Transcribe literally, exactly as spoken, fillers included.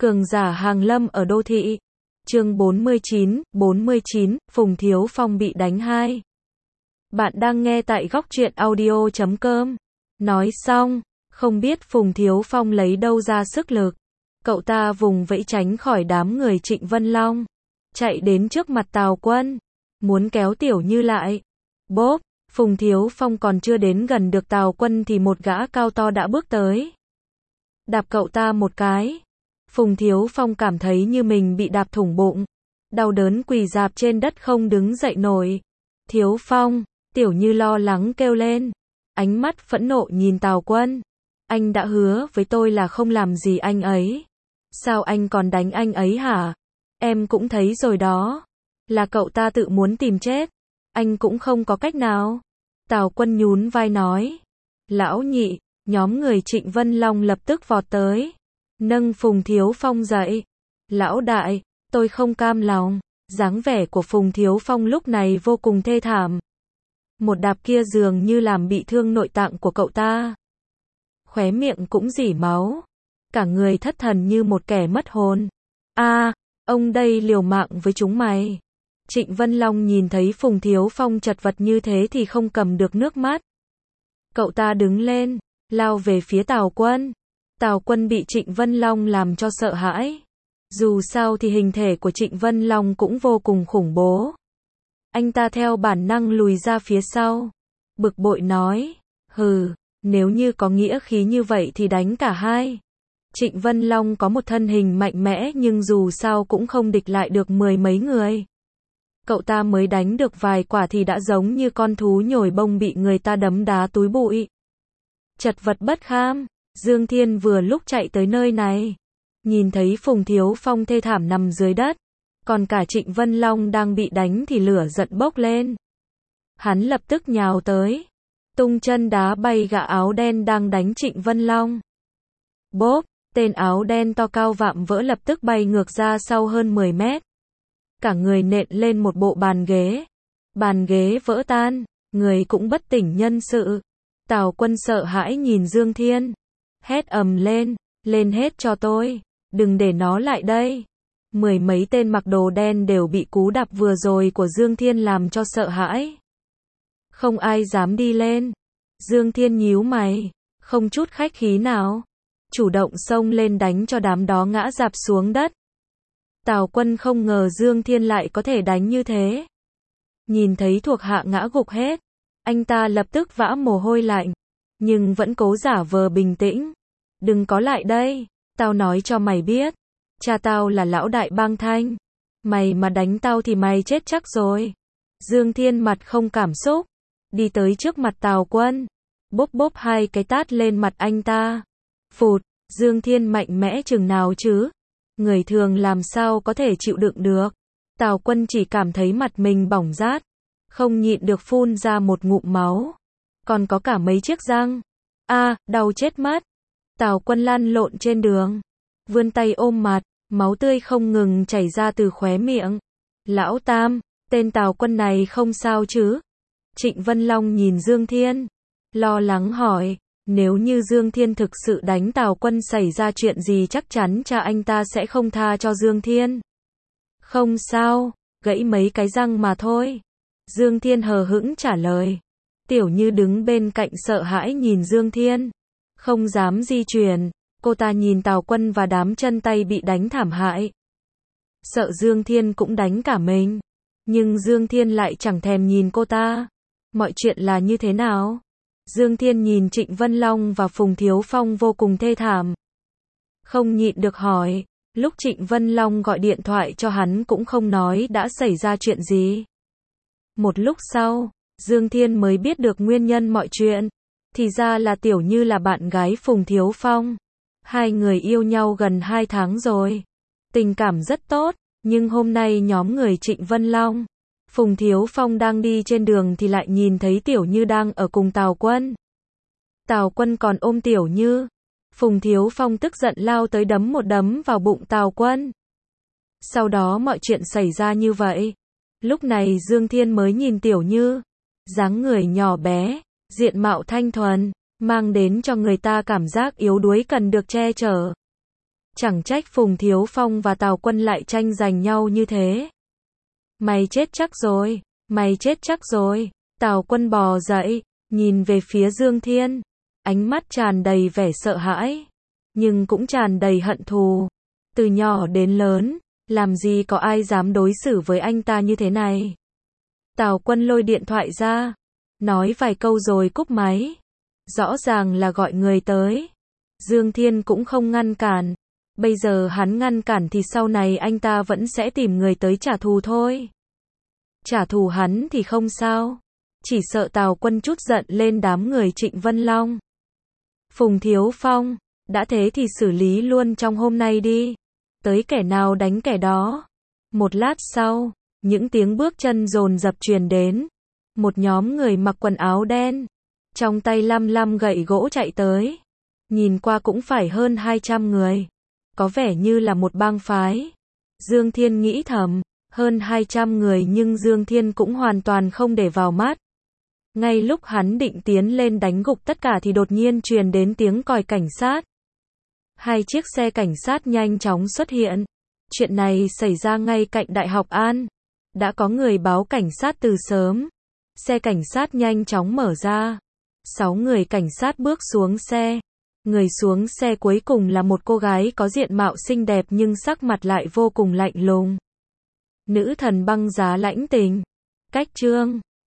Cường giả hàng lâm ở đô thị. Chương bốn mươi chín, bốn mươi chín, Phùng Thiếu Phong bị đánh hai. Bạn đang nghe tại góc truyện audio chấm com. Nói xong, không biết Phùng Thiếu Phong lấy đâu ra sức lực. Cậu ta vùng vẫy tránh khỏi đám người Trịnh Vân Long. Chạy đến trước mặt Tào Quân. Muốn kéo Tiểu Như lại. Bốp, Phùng Thiếu Phong còn chưa đến gần được Tào Quân thì một gã cao to đã bước tới. Đạp cậu ta một cái. Phùng Thiếu Phong cảm thấy như mình bị đạp thủng bụng. Đau đớn quỳ rạp trên đất không đứng dậy nổi. Thiếu Phong, Tiểu Như lo lắng kêu lên. Ánh mắt phẫn nộ nhìn Tào Quân. Anh đã hứa với tôi là không làm gì anh ấy. Sao anh còn đánh anh ấy hả? Em cũng thấy rồi đó. Là cậu ta tự muốn tìm chết. Anh cũng không có cách nào. Tào Quân nhún vai nói. Lão nhị, nhóm người Trịnh Vân Long lập tức vọt tới. Nâng Phùng Thiếu Phong dậy. Lão đại, tôi không cam lòng. Dáng vẻ của Phùng Thiếu Phong lúc này vô cùng thê thảm. Một đạp kia dường như làm bị thương nội tạng của cậu ta. Khóe miệng cũng rỉ máu. Cả người thất thần như một kẻ mất hồn. A, à, ông đây liều mạng với chúng mày. Trịnh Vân Long nhìn thấy Phùng Thiếu Phong chật vật như thế thì không cầm được nước mắt. Cậu ta đứng lên, lao về phía Tào Quân. Tào Quân bị Trịnh Vân Long làm cho sợ hãi. Dù sao thì hình thể của Trịnh Vân Long cũng vô cùng khủng bố. Anh ta theo bản năng lùi ra phía sau. Bực bội nói, hừ, nếu như có nghĩa khí như vậy thì đánh cả hai. Trịnh Vân Long có một thân hình mạnh mẽ nhưng dù sao cũng không địch lại được mười mấy người. Cậu ta mới đánh được vài quả thì đã giống như con thú nhồi bông bị người ta đấm đá túi bụi. Chật vật bất kham. Dương Thiên vừa lúc chạy tới nơi này. Nhìn thấy Phùng Thiếu Phong thê thảm nằm dưới đất. Còn cả Trịnh Vân Long đang bị đánh thì lửa giận bốc lên. Hắn lập tức nhào tới. Tung chân đá bay gã áo đen đang đánh Trịnh Vân Long. Bốp, tên áo đen to cao vạm vỡ lập tức bay ngược ra sau hơn mười mét. Cả người nện lên một bộ bàn ghế. Bàn ghế vỡ tan, người cũng bất tỉnh nhân sự. Tào Quân sợ hãi nhìn Dương Thiên. Hét ầm lên, lên hết cho tôi, đừng để nó lại đây. Mười mấy tên mặc đồ đen đều bị cú đạp vừa rồi của Dương Thiên làm cho sợ hãi. Không ai dám đi lên. Dương Thiên nhíu mày, không chút khách khí nào. Chủ động xông lên đánh cho đám đó ngã rạp xuống đất. Tào Quân không ngờ Dương Thiên lại có thể đánh như thế. Nhìn thấy thuộc hạ ngã gục hết. Anh ta lập tức vã mồ hôi lạnh. Nhưng vẫn cố giả vờ bình tĩnh. Đừng có lại đây, tao nói cho mày biết. Cha tao là lão đại bang Thanh. Mày mà đánh tao thì mày chết chắc rồi. Dương Thiên mặt không cảm xúc. Đi tới trước mặt Tào Quân. Bốp bốp hai cái tát lên mặt anh ta. Phụt, Dương Thiên mạnh mẽ chừng nào chứ. Người thường làm sao có thể chịu đựng được. Tào Quân chỉ cảm thấy mặt mình bỏng rát. Không nhịn được phun ra một ngụm máu. Còn có cả mấy chiếc răng. A, à, đau chết mất. Tào Quân lăn lộn trên đường. Vươn tay ôm mặt. Máu tươi không ngừng chảy ra từ khóe miệng. Lão Tam, tên Tào Quân này không sao chứ? Trịnh Vân Long nhìn Dương Thiên. Lo lắng hỏi. Nếu như Dương Thiên thực sự đánh Tào Quân xảy ra chuyện gì chắc chắn cha anh ta sẽ không tha cho Dương Thiên. Không sao, gãy mấy cái răng mà thôi. Dương Thiên hờ hững trả lời. Tiểu Như đứng bên cạnh sợ hãi nhìn Dương Thiên. Không dám di chuyển. Cô ta nhìn Tào Quân và đám chân tay bị đánh thảm hại. Sợ Dương Thiên cũng đánh cả mình. Nhưng Dương Thiên lại chẳng thèm nhìn cô ta. Mọi chuyện là như thế nào? Dương Thiên nhìn Trịnh Vân Long và Phùng Thiếu Phong vô cùng thê thảm. Không nhịn được hỏi. Lúc Trịnh Vân Long gọi điện thoại cho hắn cũng không nói đã xảy ra chuyện gì. Một lúc sau, Dương Thiên mới biết được nguyên nhân mọi chuyện. Thì ra là Tiểu Như là bạn gái Phùng Thiếu Phong. Hai người yêu nhau gần hai tháng rồi. Tình cảm rất tốt. Nhưng hôm nay nhóm người Trịnh Vân Long, Phùng Thiếu Phong đang đi trên đường thì lại nhìn thấy Tiểu Như đang ở cùng Tào Quân. Tào Quân còn ôm Tiểu Như. Phùng Thiếu Phong tức giận lao tới đấm một đấm vào bụng Tào Quân. Sau đó mọi chuyện xảy ra như vậy. Lúc này Dương Thiên mới nhìn Tiểu Như. Dáng người nhỏ bé, diện mạo thanh thuần, mang đến cho người ta cảm giác yếu đuối cần được che chở. Chẳng trách Phùng Thiếu Phong và Tào Quân lại tranh giành nhau như thế. Mày chết chắc rồi, mày chết chắc rồi. Tào Quân bò dậy, nhìn về phía Dương Thiên. Ánh mắt tràn đầy vẻ sợ hãi, nhưng cũng tràn đầy hận thù. Từ nhỏ đến lớn, làm gì có ai dám đối xử với anh ta như thế này. Tào Quân lôi điện thoại ra, nói vài câu rồi cúp máy. Rõ ràng là gọi người tới. Dương Thiên cũng không ngăn cản. Bây giờ hắn ngăn cản thì sau này anh ta vẫn sẽ tìm người tới trả thù thôi. Trả thù hắn thì không sao. Chỉ sợ Tào Quân chút giận lên đám người Trịnh Vân Long. Phùng Thiếu Phong, đã thế thì xử lý luôn trong hôm nay đi. Tới kẻ nào đánh kẻ đó. Một lát sau, những tiếng bước chân dồn dập truyền đến. Một nhóm người mặc quần áo đen, trong tay lăm lăm gậy gỗ chạy tới. Nhìn qua cũng phải hơn hai trăm người. Có vẻ như là một bang phái. Dương Thiên nghĩ thầm, hơn hai trăm người nhưng Dương Thiên cũng hoàn toàn không để vào mắt. Ngay lúc hắn định tiến lên đánh gục tất cả thì đột nhiên truyền đến tiếng còi cảnh sát. Hai chiếc xe cảnh sát nhanh chóng xuất hiện. Chuyện này xảy ra ngay cạnh Đại học An. Đã có người báo cảnh sát từ sớm. Xe cảnh sát nhanh chóng mở ra. Sáu người cảnh sát bước xuống xe. Người xuống xe cuối cùng là một cô gái có diện mạo xinh đẹp nhưng sắc mặt lại vô cùng lạnh lùng. Nữ thần băng giá lãnh tình. Cách chương